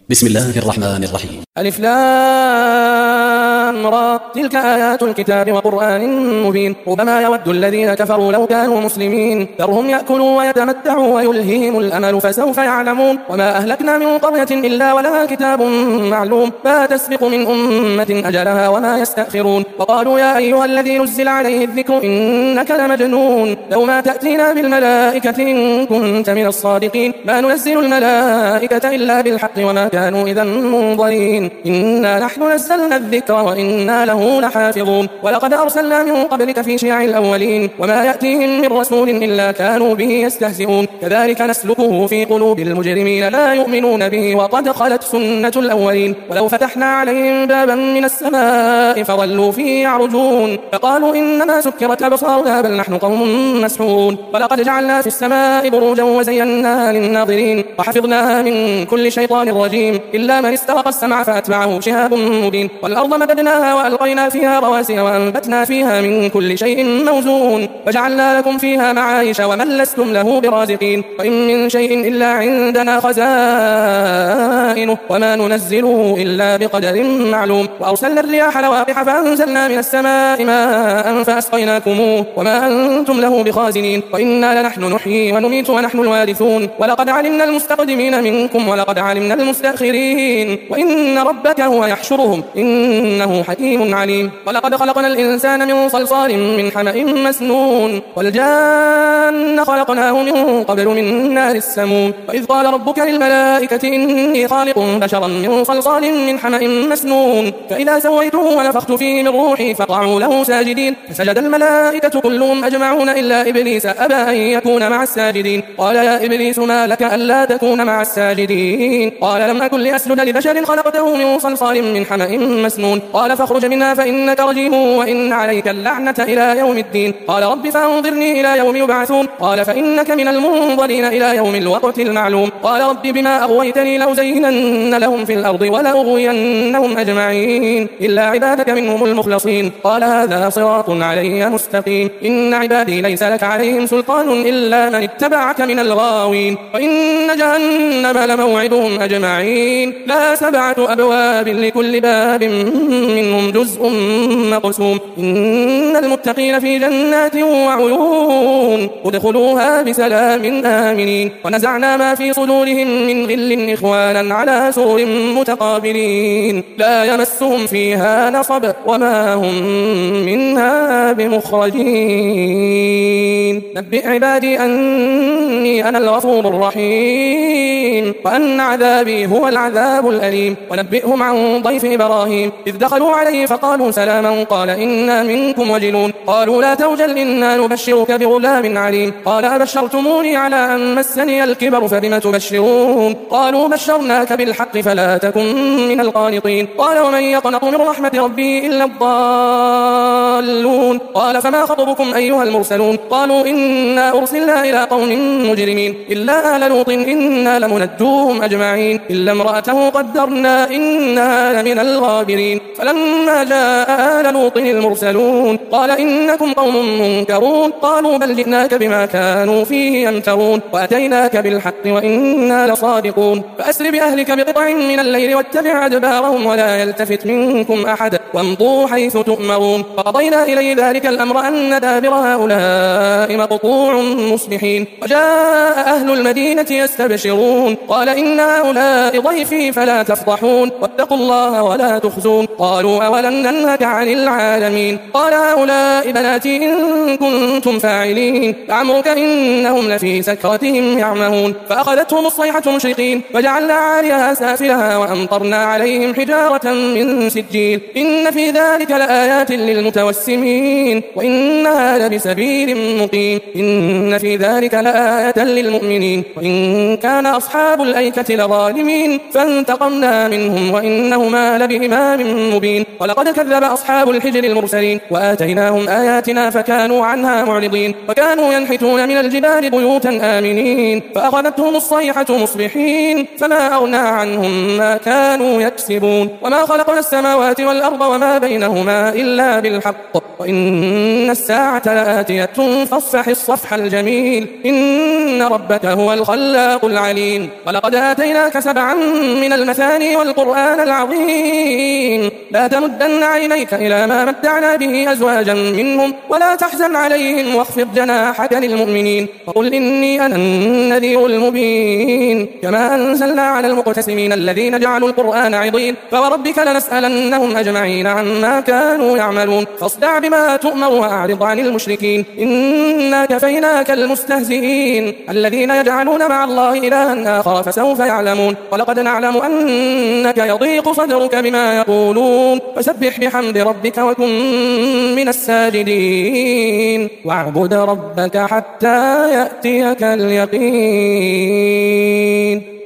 بسم الله الرحمن الرحيم. ألف لام را، تلك آيات الكتاب وقرآن مبين. ربما يود الذين كفروا لو كانوا مسلمين، ذرهم يأكلوا ويتمتعوا ويلههم الأمل فسوف يعلمون. وما أهلكنا من قرية إلا ولها كتاب معلوم، ما تسبق من أمة أجلها وما يستأخرون. وقالوا يا أيها الذي نزل عليه الذكر إنك لمجنون، لو ما تأتينا بالملائكة إن كنت من الصادقين. ما ننزل الملائكة إلا بالحق وما كانوا إذا منظرين. إنا نحن نزلنا الذكر وإنا له لحافظون. ولقد أرسلنا من قبلك في شيع الأولين، وما يأتيهم من رسول إلا كانوا به يستهزئون. كذلك نسلكه في قلوب المجرمين لا يؤمنون به، وقد خلت سنة الأولين. ولو فتحنا عليهم بابا من السماء فظلوا فيه يعرجون، فقالوا إنما سكرت أبصارنا بل نحن قوم مسحورون. ولقد جعلنا في السماء بروجا وزيناها للناظرين، وحفظناها من كل شيطان رجيم إلا من استرق السمع فأتبعه شهاب مبين. والأرض مددناها وألقينا فيها رواسي وأنبتنا فيها من كل شيء موزون، وجعلنا لكم فيها معايش ومن لستم له برازقين. وإن من شيء إلا عندنا خزائنه وما ننزله إلا بقدر معلوم. وأرسلنا الرياح لواقح فأنزلنا من السماء ماء فأسقيناكموه وما أنتم له بخازنين. وإنا لنحن نحيي ونميت ونحن الوارثون. ولقد علمنا المستقدمين منكم ولقد علمنا المستأخرين، وإن ربك هو يحشرهم إنه حكيم عليم. ولقد خلقنا الإنسان من صلصال من حمأ مسنون، والجان خلقناه من قبل من نار السموم. وإذ قال ربك للملائكة إني خالق بشرا من صلصال من حمأ مسنون، فإذا سويته ونفخت فيه من روحي فقعوا له ساجدين. فسجد الملائكة كلهم أجمعون إلا إبليس أبى أن يكون مع الساجدين. قال يا إبليس ما لك ألا تكون مع الساجدين؟ قال لم أكن لأسجد لبشر خلقته من صلصال من حمأ مسنون. قال فاخرج منها فإنك رجيم وإن عليك اللعنة إلى يوم الدين. قال رب فأنظرني إلى يوم يبعثون. قال فإنك من المنظرين إلى يوم الوقت المعلوم. قال رب بما أغويتني لأزينن لهم في الأرض ولأغوينهم أجمعين إلا عبادك منهم المخلصين. قال هذا صراط علي مستقيم. إن عبادي ليس لك عليهم سلطان إلا من اتبعك من الغاوين. وإن جهنم لموعدهم أجمعين، لا 7 أبواب لكل باب منهم جزء مقسوم. إن المتقين في جنات وعيون ادخلوها بسلام آمنين. ونزعنا ما في صدورهم من غل إخوانا على سرر متقابلين لا يمسهم فيها نصب وما هم منها بمخرجين. نبئ عبادي أني أنا الغفور الرحيم وأن عذابي هو العذاب الأليم. ونبئهم عن ضيف إبراهيم إذ دخلوا عليه فقالوا سلاما قال إنا منكم وجلون. قالوا لا توجل إنا نبشرك بغلام عليم. قال أبشرتموني على أن مسني الكبر فبم تبشرون؟ قالوا بشرناك بالحق فلا تكن من القانطين. قال ومن يقنط من رحمة ربي إلا الضالون. قال فما خطبكم أيها المرسلون؟ قالوا إنا أرسلنا إلى قوم مجرمين إلا آل لوط إنا لمنجوهم أجمعين إلا امرأته قدرنا إنها لمن الغابرين. فلما جاء آل لوط المرسلون قال إنكم قوم منكرون. قالوا بل جئناك بما كانوا فيه يمترون وأتيناك بالحق وإنا لصادقون. فأسر بأهلك بقطع من الليل واتبع أدبارهم ولا يلتفت منكم أحد وامضوا حيث تؤمرون. فقضينا إليه ذلك الأمر أن دابر هؤلاء مقطوع مصبحين. وجاء أهل المدينة يستبشرون قال إن هؤلاء ضيفي فلا تفضحون واتقوا الله ولا تخزون. قالوا أولم ننهك عن العالمين؟ قال هؤلاء بناتي إن كنتم فاعلين. لعمرك إنهم لفي سكرتهم يعمهون. فأخذتهم الصيحة مشرقين وجعلنا عاليها سافلها وأمطرنا عليهم حجارة من سجيل. إن في ذلك لآيات للمتوسمين وإنها لبسبيل مقيم. إن في ذلك لآية للمؤمنين وإن كان أصحاب الأيكة لظالمين فانتقمنا منهم وإنهما لبإمام مبين. ولقد كذب أصحاب الحجر المرسلين وآتيناهم آياتنا فكانوا عنها معرضين. وكانوا ينحتون من الجبال بيوتا آمنين فأخذتهم الصيحة مصبحين فما أغنى أغنى عنهم ما كانوا يكسبون وما خلقنا السماوات والأرض وما بينهما إلا بالحق وإن الساعة لآتية فاصفح الصفح الجميل إن ربك هو الخلاق العليم ولقد آتيناك 7 من المثاني والقرآن العظيم لا تمدن عينيك إلى ما متعنا به أزواجا منهم ولا تحزن عليهم واخفض جناحك للمؤمنين وقل إني أنا النذير المبين كما أنزلنا على المقتسمين الذين جعلوا القرآن عضين فوربك لنسألنهم أجمعين عما كانوا يعملون فاصدع بما تؤمر وأعرض عن المشركين إنا كفيناك المستهزئين الذين يجعلون مع الله إلها آخر فسوف يعلمون ولقد نعلم أنك يضيق صدرك بما يقولون فسبح بحمد ربك وكن من الساجدين واعبد ربك حتى يأتيك اليقين